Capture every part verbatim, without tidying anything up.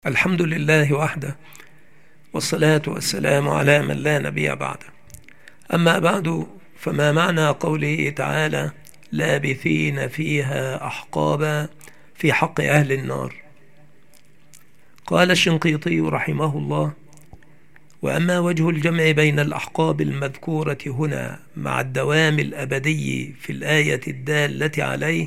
الحمد لله وحده، والصلاة والسلام على من لا نبي بعده. أما بعد، فما معنى قوله تعالى لابثين فيها أحقابا في حق أهل النار؟ قال الشنقيطي رحمه الله: وأما وجه الجمع بين الأحقاب المذكورة هنا مع الدوام الأبدي في الآية الدالة عليه،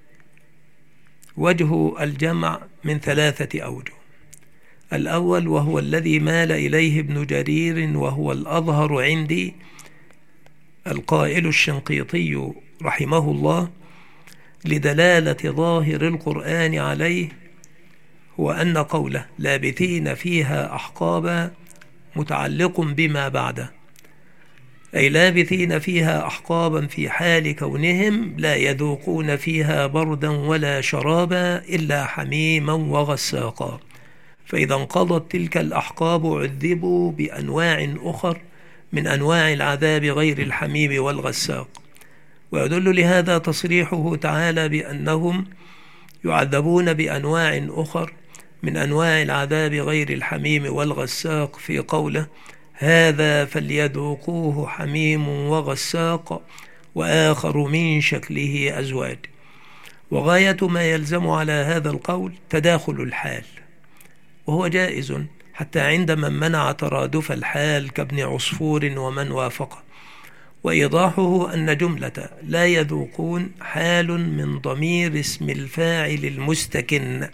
وجه الجمع من ثلاثة أوجه. الأول وهو الذي مال إليه ابن جرير وهو الأظهر عندي، القائل الشنقيطي رحمه الله لدلالة ظاهر القرآن عليه، هو أن قوله لابثين فيها أحقابا متعلق بما بعده، أي لابثين فيها أحقابا في حال كونهم لا يذوقون فيها بردا ولا شرابا إلا حميما وغساقا، فإذا انقضت تلك الأحقاب عذبوا بأنواع أخر من أنواع العذاب غير الحميم والغساق. ويدل لهذا تصريحه تعالى بأنهم يعذبون بأنواع أخر من أنواع العذاب غير الحميم والغساق في قوله هذا فليذوقوه حميم وغساق وآخر من شكله أزواج. وغاية ما يلزم على هذا القول تداخل الحال، وهو جائز حتى عند من منع ترادف الحال كابن عصفور ومن وافقه. وإيضاحه أن جملة لا يذوقون حال من ضمير اسم الفاعل المستكن،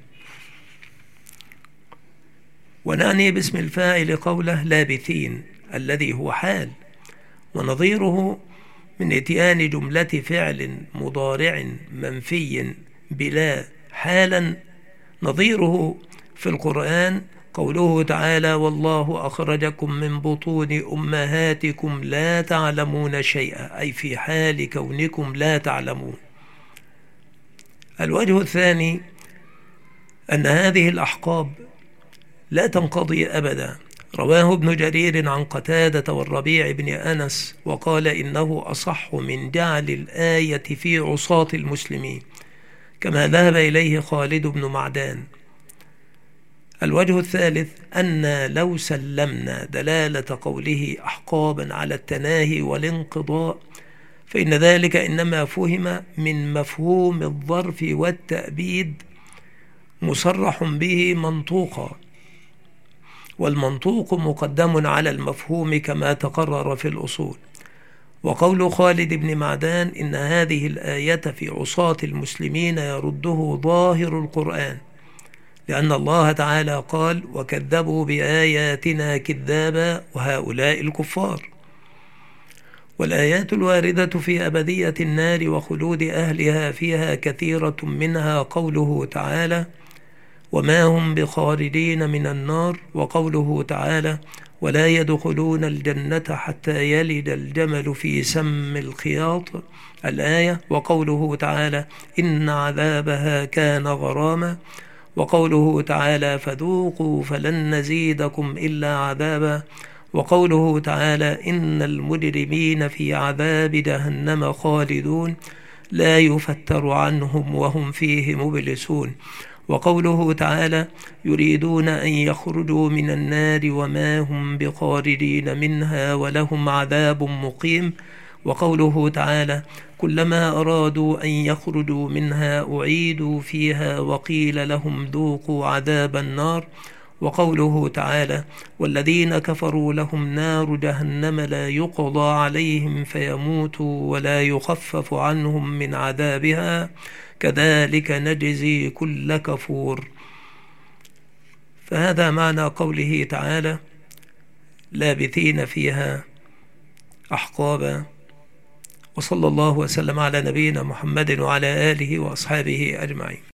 ونعني باسم الفاعل قوله لابثين الذي هو حال، ونظيره من اتيان جملة فعل مضارع منفي بلا حالا، نظيره في القرآن قوله تعالى والله أخرجكم من بطون أمهاتكم لا تعلمون شيئا، أي في حال كونكم لا تعلمون. الوجه الثاني أن هذه الأحقاب لا تنقضي أبدا. رواه ابن جرير عن قتادة والربيع بن أنس وقال إنه أصح من جعل الآية في عصاة المسلمين، كما ذهب إليه خالد بن معدان. الوجه الثالث أن لو سلمنا دلالة قوله أحقابا على التناهي والانقضاء، فإن ذلك إنما فهم من مفهوم الظرف والتأبيد مصرح به منطوقا، والمنطوق مقدم على المفهوم كما تقرر في الأصول. وقول خالد بن معدان إن هذه الآية في عصاة المسلمين يرده ظاهر القرآن، لأن الله تعالى قال وكذبوا بآياتنا كذابا وهؤلاء الكفار. والآيات الواردة في أبدية النار وخلود أهلها فيها كثيرة، منها قوله تعالى وما هم بخارجين من النار، وقوله تعالى ولا يدخلون الجنة حتى يلج الجمل في سم الخياط الآية، وقوله تعالى إن عذابها كان غراما، وقوله تعالى فذوقوا فلن نزيدكم إلا عذابا، وقوله تعالى إن المجرمين في عذاب جهنم خالدون لا يفتر عنهم وهم فيه مبلسون، وقوله تعالى يريدون أن يخرجوا من النار وما هم بخارجين منها ولهم عذاب مقيم، وقوله تعالى كلما أرادوا أن يخرجوا منها أعيدوا فيها وقيل لهم ذوقوا عذاب النار، وقوله تعالى والذين كفروا لهم نار جهنم لا يقضى عليهم فيموتوا ولا يخفف عنهم من عذابها كذلك نجزي كل كفور. فهذا معنى قوله تعالى لابثين فيها أحقابا. وصلى الله وسلم على نبينا محمد وعلى آله وأصحابه أجمعين.